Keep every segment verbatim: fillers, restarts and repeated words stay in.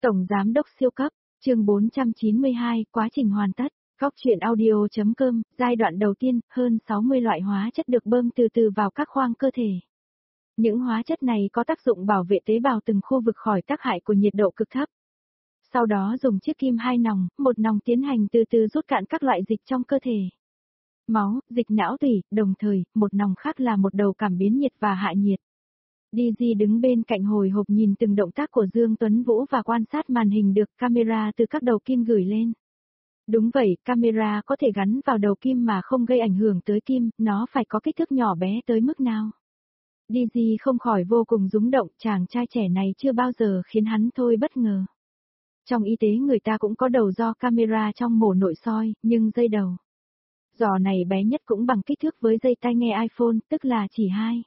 Tổng Giám đốc siêu cấp, chương bốn trăm chín mươi hai, quá trình hoàn tất. Góc truyện audio.com, giai đoạn đầu tiên, hơn sáu mươi loại hóa chất được bơm từ từ vào các khoang cơ thể. Những hóa chất này có tác dụng bảo vệ tế bào từng khu vực khỏi tác hại của nhiệt độ cực thấp. Sau đó dùng chiếc kim hai nòng, một nòng tiến hành từ từ rút cạn các loại dịch trong cơ thể. Máu, dịch não tủy, đồng thời, một nòng khác là một đầu cảm biến nhiệt và hạ nhiệt. đê giê đứng bên cạnh hồi hộp nhìn từng động tác của Dương Tuấn Vũ và quan sát màn hình được camera từ các đầu kim gửi lên. Đúng vậy, camera có thể gắn vào đầu kim mà không gây ảnh hưởng tới kim, nó phải có kích thước nhỏ bé tới mức nào. đê giê không khỏi vô cùng rúng động, chàng trai trẻ này chưa bao giờ khiến hắn thôi bất ngờ. Trong y tế người ta cũng có đầu do camera trong mổ nội soi, nhưng dây đầu giò này bé nhất cũng bằng kích thước với dây tai nghe iPhone, tức là chỉ hai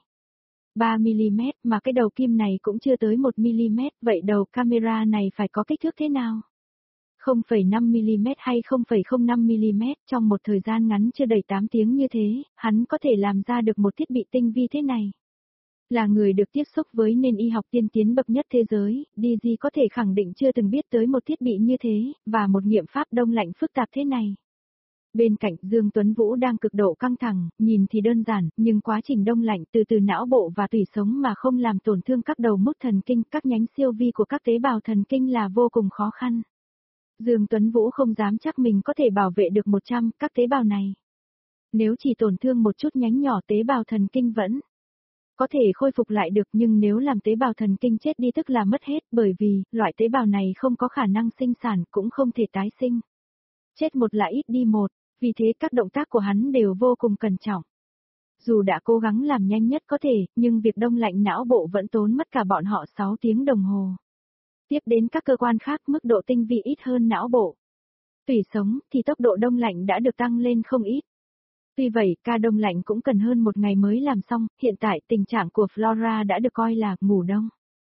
ba mi-li-mét, mà cái đầu kim này cũng chưa tới một mi-li-mét, vậy đầu camera này phải có kích thước thế nào? không phẩy năm mi-li-mét hay không phẩy không năm mi-li-mét, trong một thời gian ngắn chưa đầy tám tiếng như thế, hắn có thể làm ra được một thiết bị tinh vi thế này. Là người được tiếp xúc với nền y học tiên tiến bậc nhất thế giới, đê giê có thể khẳng định chưa từng biết tới một thiết bị như thế, và một nghiệm pháp đông lạnh phức tạp thế này. Bên cạnh Dương Tuấn Vũ đang cực độ căng thẳng, nhìn thì đơn giản, nhưng quá trình đông lạnh từ từ não bộ và tủy sống mà không làm tổn thương các đầu mút thần kinh, các nhánh siêu vi của các tế bào thần kinh là vô cùng khó khăn. Dương Tuấn Vũ không dám chắc mình có thể bảo vệ được một trăm các tế bào này. Nếu chỉ tổn thương một chút nhánh nhỏ tế bào thần kinh vẫn có thể khôi phục lại được, nhưng nếu làm tế bào thần kinh chết đi tức là mất hết, bởi vì loại tế bào này không có khả năng sinh sản cũng không thể tái sinh. Chết một là ít đi một. Vì thế các động tác của hắn đều vô cùng cẩn trọng. Dù đã cố gắng làm nhanh nhất có thể, nhưng việc đông lạnh não bộ vẫn tốn mất cả bọn họ sáu tiếng đồng hồ. Tiếp đến các cơ quan khác mức độ tinh vi ít hơn não bộ. Tùy sống thì tốc độ đông lạnh đã được tăng lên không ít. Tuy vậy, ca đông lạnh cũng cần hơn một ngày mới làm xong, hiện tại tình trạng của Flora đã được coi là ngủ đông.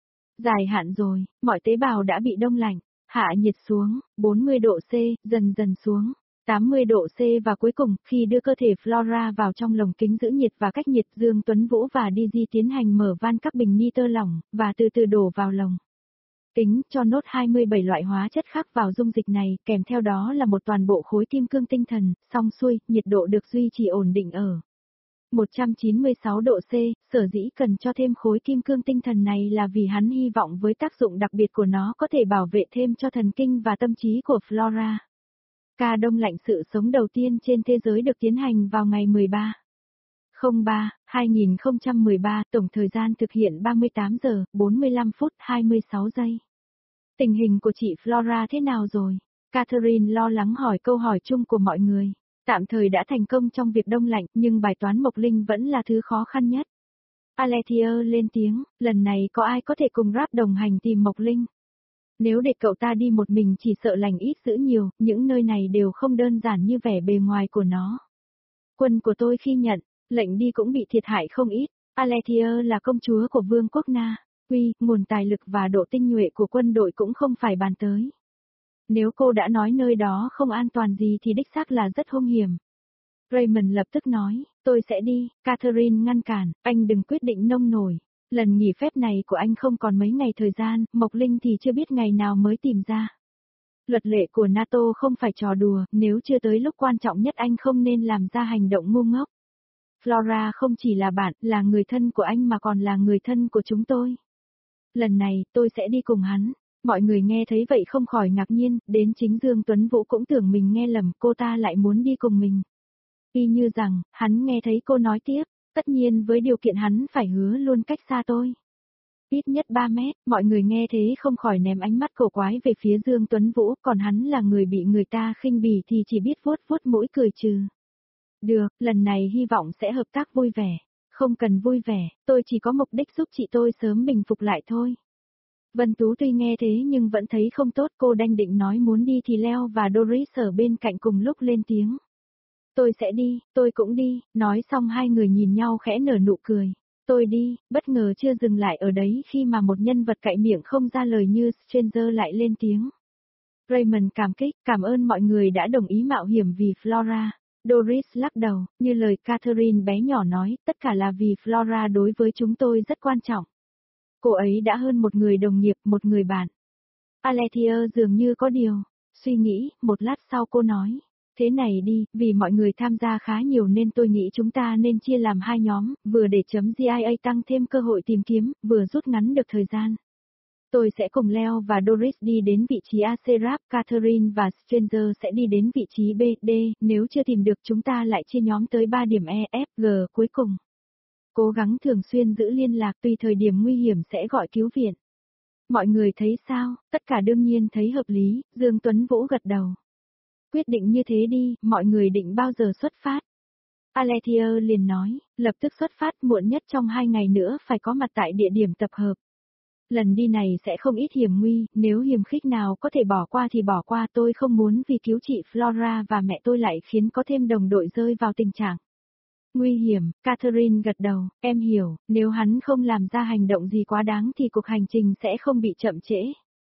Dài hạn rồi, mọi tế bào đã bị đông lạnh, hạ nhiệt xuống, bốn mươi độ C, dần dần xuống. tám mươi độ C và cuối cùng, khi đưa cơ thể Flora vào trong lồng kính giữ nhiệt và cách nhiệt, Dương Tuấn Vũ và đê giê tiến hành mở van các bình nitơ lỏng, và từ từ đổ vào lồng kính, cho nốt hai mươi bảy loại hóa chất khác vào dung dịch này, kèm theo đó là một toàn bộ khối kim cương tinh thần, xong xuôi, nhiệt độ được duy trì ổn định ở một trăm chín mươi sáu độ C, sở dĩ cần cho thêm khối kim cương tinh thần này là vì hắn hy vọng với tác dụng đặc biệt của nó có thể bảo vệ thêm cho thần kinh và tâm trí của Flora. Ca đông lạnh sự sống đầu tiên trên thế giới được tiến hành vào ngày mười ba tháng ba, hai nghìn không trăm mười ba, tổng thời gian thực hiện ba mươi tám giờ, bốn mươi lăm phút, hai mươi sáu giây. Tình hình của chị Flora thế nào rồi? Catherine lo lắng hỏi câu hỏi chung của mọi người. Tạm thời đã thành công trong việc đông lạnh, nhưng bài toán Mộc Linh vẫn là thứ khó khăn nhất. Alethea lên tiếng, lần này có ai có thể cùng Rap đồng hành tìm Mộc Linh? Nếu để cậu ta đi một mình chỉ sợ lành ít dữ nhiều, những nơi này đều không đơn giản như vẻ bề ngoài của nó. Quân của tôi khi nhận lệnh đi cũng bị thiệt hại không ít. Alethea là công chúa của Vương quốc Na. Quy, nguồn tài lực và độ tinh nhuệ của quân đội cũng không phải bàn tới. Nếu cô đã nói nơi đó không an toàn gì thì đích xác là rất hung hiểm. Raymond lập tức nói, tôi sẽ đi. Catherine ngăn cản, anh đừng quyết định nông nổi. Lần nghỉ phép này của anh không còn mấy ngày thời gian, Mộc Linh thì chưa biết ngày nào mới tìm ra. Luật lệ của NATO không phải trò đùa, nếu chưa tới lúc quan trọng nhất anh không nên làm ra hành động ngu ngốc. Flora không chỉ là bạn, là người thân của anh mà còn là người thân của chúng tôi. Lần này, tôi sẽ đi cùng hắn. Mọi người nghe thấy vậy không khỏi ngạc nhiên, đến chính Dương Tuấn Vũ cũng tưởng mình nghe lầm, cô ta lại muốn đi cùng mình. Y như rằng, hắn nghe thấy cô nói tiếp. Tất nhiên với điều kiện hắn phải hứa luôn cách xa tôi. Ít nhất ba mét, mọi người nghe thế không khỏi ném ánh mắt cổ quái về phía Dương Tuấn Vũ, còn hắn là người bị người ta khinh bỉ thì chỉ biết vuốt vuốt mũi cười trừ. Được, lần này hy vọng sẽ hợp tác vui vẻ. Không cần vui vẻ, tôi chỉ có mục đích giúp chị tôi sớm bình phục lại thôi. Vân Tú tuy nghe thế nhưng vẫn thấy không tốt, cô đanh định nói muốn đi thì Leo và Doris ở bên cạnh cùng lúc lên tiếng. Tôi sẽ đi, tôi cũng đi, nói xong hai người nhìn nhau khẽ nở nụ cười. Tôi đi, bất ngờ chưa dừng lại ở đấy khi mà một nhân vật cạy miệng không ra lời như Stranger lại lên tiếng. Raymond cảm kích, cảm ơn mọi người đã đồng ý mạo hiểm vì Flora. Doris lắc đầu, như lời Catherine bé nhỏ nói, tất cả là vì Flora đối với chúng tôi rất quan trọng. Cô ấy đã hơn một người đồng nghiệp, một người bạn. Alethea dường như có điều suy nghĩ, một lát sau cô nói. Thế này đi, vì mọi người tham gia khá nhiều nên tôi nghĩ chúng ta nên chia làm hai nhóm, vừa để chấm giê i a tăng thêm cơ hội tìm kiếm, vừa rút ngắn được thời gian. Tôi sẽ cùng Leo và Doris đi đến vị trí a xê ráp, Catherine và Stranger sẽ đi đến vị trí B, D, nếu chưa tìm được chúng ta lại chia nhóm tới ba điểm E, F, G cuối cùng. Cố gắng thường xuyên giữ liên lạc tùy thời điểm nguy hiểm sẽ gọi cứu viện. Mọi người thấy sao? Tất cả đương nhiên thấy hợp lý, Dương Tuấn Vũ gật đầu. Quyết định như thế đi, mọi người định bao giờ xuất phát? Alethea liền nói, lập tức xuất phát, muộn nhất trong hai ngày nữa phải có mặt tại địa điểm tập hợp. Lần đi này sẽ không ít hiểm nguy, nếu hiểm khích nào có thể bỏ qua thì bỏ qua, tôi không muốn vì cứu chị Flora và mẹ tôi lại khiến có thêm đồng đội rơi vào tình trạng nguy hiểm. Catherine gật đầu, em hiểu, nếu hắn không làm ra hành động gì quá đáng thì cuộc hành trình sẽ không bị chậm trễ.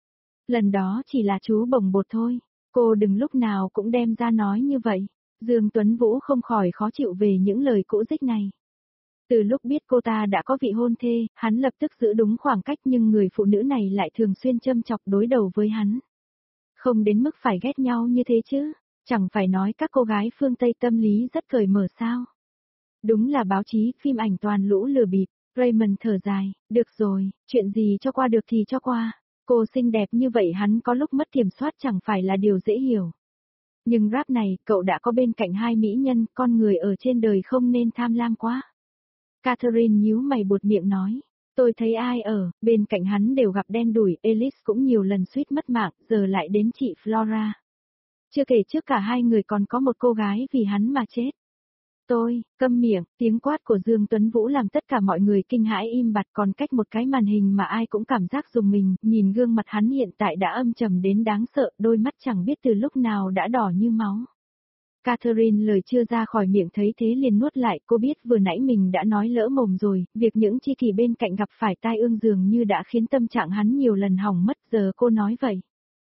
Lần đó chỉ là chú bồng bột thôi, cô đừng lúc nào cũng đem ra nói như vậy. Dương Tuấn Vũ không khỏi khó chịu về những lời cũ dích này. Từ lúc biết cô ta đã có vị hôn thê, hắn lập tức giữ đúng khoảng cách nhưng người phụ nữ này lại thường xuyên châm chọc đối đầu với hắn. Không đến mức phải ghét nhau như thế chứ, chẳng phải nói các cô gái phương Tây tâm lý rất cởi mở sao. Đúng là báo chí, phim ảnh toàn lũ lừa bịp. Raymond thở dài, được rồi, chuyện gì cho qua được thì cho qua. Cô xinh đẹp như vậy hắn có lúc mất kiểm soát chẳng phải là điều dễ hiểu. Nhưng rap này, cậu đã có bên cạnh hai mỹ nhân, con người ở trên đời không nên tham lam quá. Catherine nhíu mày buột miệng nói, tôi thấy ai ở, bên cạnh hắn đều gặp đen đủi, Alice cũng nhiều lần suýt mất mạng, giờ lại đến chị Flora. Chưa kể trước cả hai người còn có một cô gái vì hắn mà chết. Tôi, câm miệng, tiếng quát của Dương Tuấn Vũ làm tất cả mọi người kinh hãi im bặt, còn cách một cái màn hình mà ai cũng cảm giác rùng mình, nhìn gương mặt hắn hiện tại đã âm trầm đến đáng sợ, đôi mắt chẳng biết từ lúc nào đã đỏ như máu. Catherine lời chưa ra khỏi miệng thấy thế liền nuốt lại, cô biết vừa nãy mình đã nói lỡ mồm rồi, việc những tri kỷ bên cạnh gặp phải tai ương dường như đã khiến tâm trạng hắn nhiều lần hỏng mất, giờ cô nói vậy.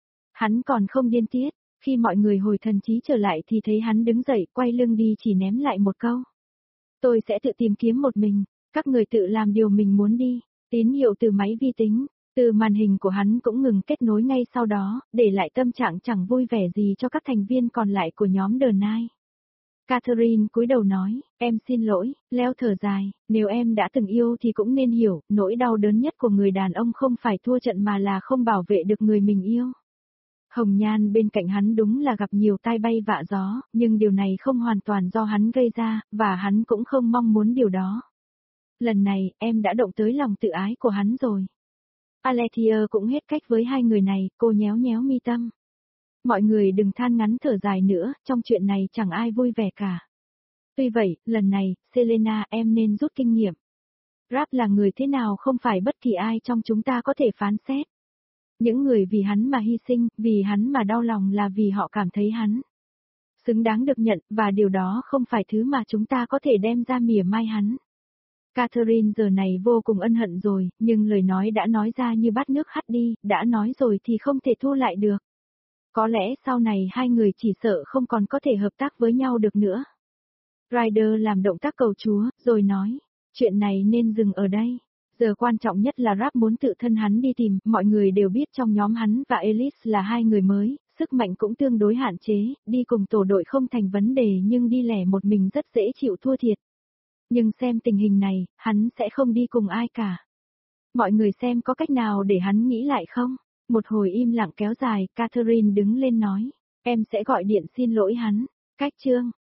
Hắn còn không điên tiết. Khi mọi người hồi thần trí trở lại thì thấy hắn đứng dậy, quay lưng đi chỉ ném lại một câu. Tôi sẽ tự tìm kiếm một mình, các người tự làm điều mình muốn đi. Tín hiệu từ máy vi tính, từ màn hình của hắn cũng ngừng kết nối ngay sau đó, để lại tâm trạng chẳng vui vẻ gì cho các thành viên còn lại của nhóm The Nine. Catherine cúi đầu nói, em xin lỗi, Leo thở dài, nếu em đã từng yêu thì cũng nên hiểu, nỗi đau đớn nhất của người đàn ông không phải thua trận mà là không bảo vệ được người mình yêu. Hồng Nhan bên cạnh hắn đúng là gặp nhiều tai bay vạ gió, nhưng điều này không hoàn toàn do hắn gây ra, và hắn cũng không mong muốn điều đó. Lần này, em đã động tới lòng tự ái của hắn rồi. Alethea cũng hết cách với hai người này, cô nhéo nhéo mi tâm. Mọi người đừng than ngắn thở dài nữa, trong chuyện này chẳng ai vui vẻ cả. Tuy vậy, lần này, Selena em nên rút kinh nghiệm. Rap là người thế nào không phải bất kỳ ai trong chúng ta có thể phán xét. Những người vì hắn mà hy sinh, vì hắn mà đau lòng là vì họ cảm thấy hắn xứng đáng được nhận, và điều đó không phải thứ mà chúng ta có thể đem ra mỉa mai hắn. Catherine giờ này vô cùng ân hận rồi, nhưng lời nói đã nói ra như bát nước hắt đi, đã nói rồi thì không thể thu lại được. Có lẽ sau này hai người chỉ sợ không còn có thể hợp tác với nhau được nữa. Ryder làm động tác cầu chúa, rồi nói, chuyện này nên dừng ở đây. Giờ quan trọng nhất là Rap muốn tự thân hắn đi tìm, mọi người đều biết trong nhóm hắn và Alice là hai người mới, sức mạnh cũng tương đối hạn chế, đi cùng tổ đội không thành vấn đề nhưng đi lẻ một mình rất dễ chịu thua thiệt. Nhưng xem tình hình này, hắn sẽ không đi cùng ai cả. Mọi người xem có cách nào để hắn nghĩ lại không? Một hồi im lặng kéo dài, Catherine đứng lên nói, em sẽ gọi điện xin lỗi hắn. Cách chương